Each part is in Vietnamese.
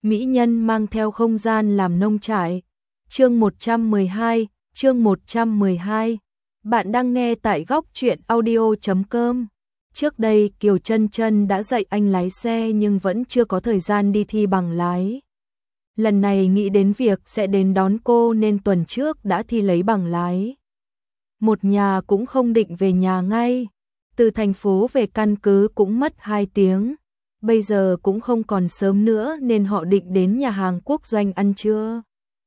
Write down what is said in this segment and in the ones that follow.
mỹ nhân mang theo không gian làm nông trại. Chương 112. Bạn đang nghe tại góc truyện audio.com. Trước đây Kiều Chân Chân đã dạy anh lái xe nhưng vẫn chưa có thời gian đi thi bằng lái. Lần này nghĩ đến việc sẽ đến đón cô nên tuần trước đã thi lấy bằng lái. Một nhà cũng không định về nhà ngay. Từ thành phố về căn cứ cũng mất 2 tiếng. Bây giờ cũng không còn sớm nữa nên họ định đến nhà hàng quốc doanh ăn trưa.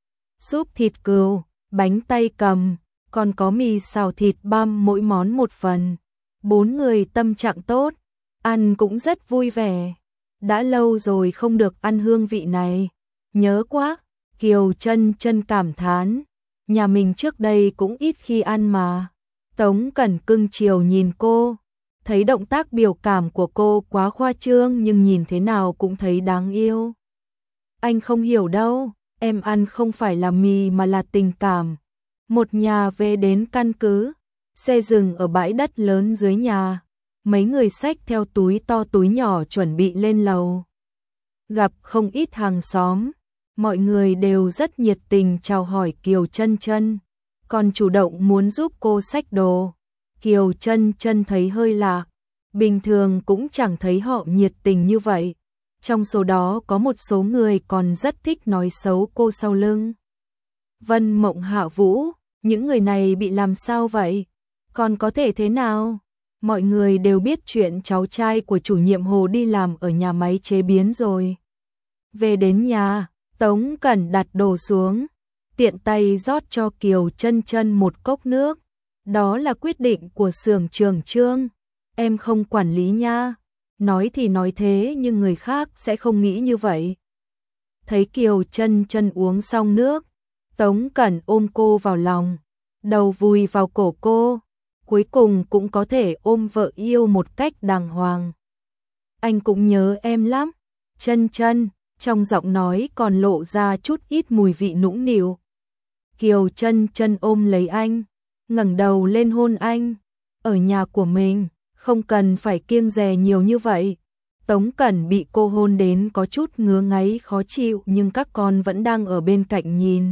Súp thịt cừu, bánh tay cầm, còn có mì xào thịt băm mỗi món một phần. 4 người tâm trạng tốt, ăn cũng rất vui vẻ. Đã lâu rồi không được ăn hương vị này, nhớ quá. Kiều Chân Chân cảm thán, nhà mình trước đây cũng ít khi ăn mà. Tống Cẩn cưng chiều nhìn cô, thấy động tác biểu cảm của cô quá khoa trương nhưng nhìn thế nào cũng thấy đáng yêu. Anh không hiểu đâu, em ăn không phải là mì mà là tình cảm. Một nhà về đến căn cứ, xe dừng ở bãi đất lớn dưới nhà, mấy người xách theo túi to túi nhỏ chuẩn bị lên lầu. Gặp không ít hàng xóm, mọi người đều rất nhiệt tình chào hỏi Kiều Chân Chân, còn chủ động muốn giúp cô xách đồ. Kiều Chân Chân thấy hơi lạ, bình thường cũng chẳng thấy họ nhiệt tình như vậy. Trong số đó có một số người còn rất thích nói xấu cô sau lưng. Vân Mộng, Hạ Vũ, những người này bị làm sao vậy? Còn có thể thế nào? Mọi người đều biết chuyện cháu trai của chủ nhiệm Hồ đi làm ở nhà máy chế biến rồi. Về đến nhà, Tống Cẩn đặt đồ xuống, tiện tay rót cho Kiều Chân Chân một cốc nước. Đó là quyết định của xưởng trưởng Trương, em không quản lý nha. Nói thì nói thế nhưng người khác sẽ không nghĩ như vậy. Thấy Kiều Chân Chân uống xong nước, Tống Cẩn ôm cô vào lòng, đầu vùi vào cổ cô, cuối cùng cũng có thể ôm vợ yêu một cách đàng hoàng. Anh cũng nhớ em lắm, Chân Chân, trong giọng nói còn lộ ra chút ít mùi vị nũng nịu. Kiều Chân Chân ôm lấy anh, ngẩng đầu lên hôn anh. Ở nhà của mình, không cần phải kiêng dè nhiều như vậy. Tống Cẩn bị cô hôn đến có chút ngứa ngáy khó chịu nhưng các con vẫn đang ở bên cạnh nhìn.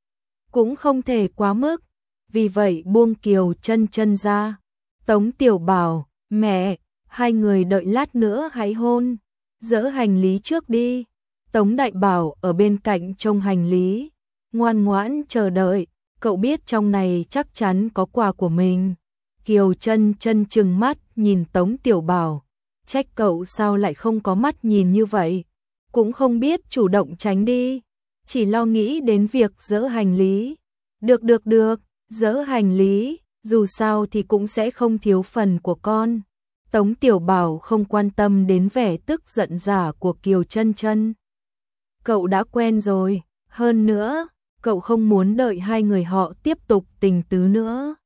Cũng không thể quá mức, vì vậy buông Kiều Chân Chân ra. Tống Tiểu bảo, mẹ, hai người đợi lát nữa hãy hôn, dỡ hành lý trước đi. Tống Đại bảo ở bên cạnh trông hành lý, ngoan ngoãn chờ đợi, cậu biết trong này chắc chắn có quà của mình. Kiều Chân Chân trừng mắt nhìn Tống Tiểu bảo, trách cậu sao lại không có mắt nhìn như vậy, cũng không biết chủ động tránh đi, chỉ lo nghĩ đến việc dỡ hành lý. Được, dỡ hành lý, dù sao thì cũng sẽ không thiếu phần của con. Tống Tiểu bảo không quan tâm đến vẻ tức giận giả của Kiều Chân Chân. Cậu đã quen rồi, hơn nữa, cậu không muốn đợi hai người họ tiếp tục tình tứ nữa.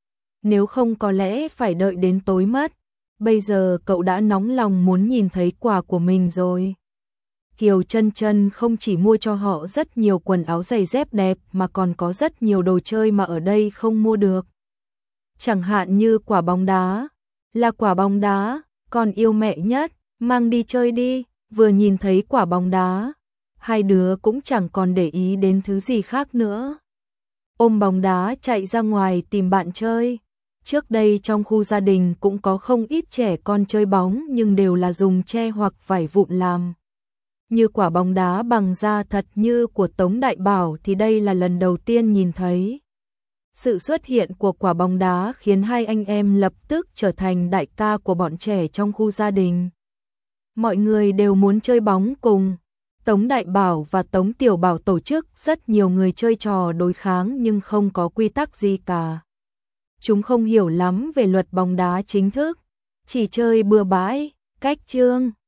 Nếu không có lẽ phải đợi đến tối mất. Bây giờ cậu đã nóng lòng muốn nhìn thấy quà của mình rồi. Kiều Chân Chân không chỉ mua cho họ rất nhiều quần áo giày dép đẹp mà còn có rất nhiều đồ chơi mà ở đây không mua được. Chẳng hạn như quả bóng đá. Là quả bóng đá, con yêu mẹ nhất, mang đi chơi đi. Vừa nhìn thấy quả bóng đá, hai đứa cũng chẳng còn để ý đến thứ gì khác nữa. Ôm bóng đá chạy ra ngoài tìm bạn chơi. Trước đây trong khu gia đình cũng có không ít trẻ con chơi bóng nhưng đều là dùng tre hoặc vải vụn làm. Như quả bóng đá bằng da thật như của Tống Đại bảo thì đây là lần đầu tiên nhìn thấy. Sự xuất hiện của quả bóng đá khiến hai anh em lập tức trở thành đại ca của bọn trẻ trong khu gia đình. Mọi người đều muốn chơi bóng cùng. Tống Đại bảo và Tống Tiểu bảo tổ chức rất nhiều người chơi trò đối kháng nhưng không có quy tắc gì cả. Chúng không hiểu lắm về luật bóng đá chính thức, chỉ chơi bừa bãi, cách chương.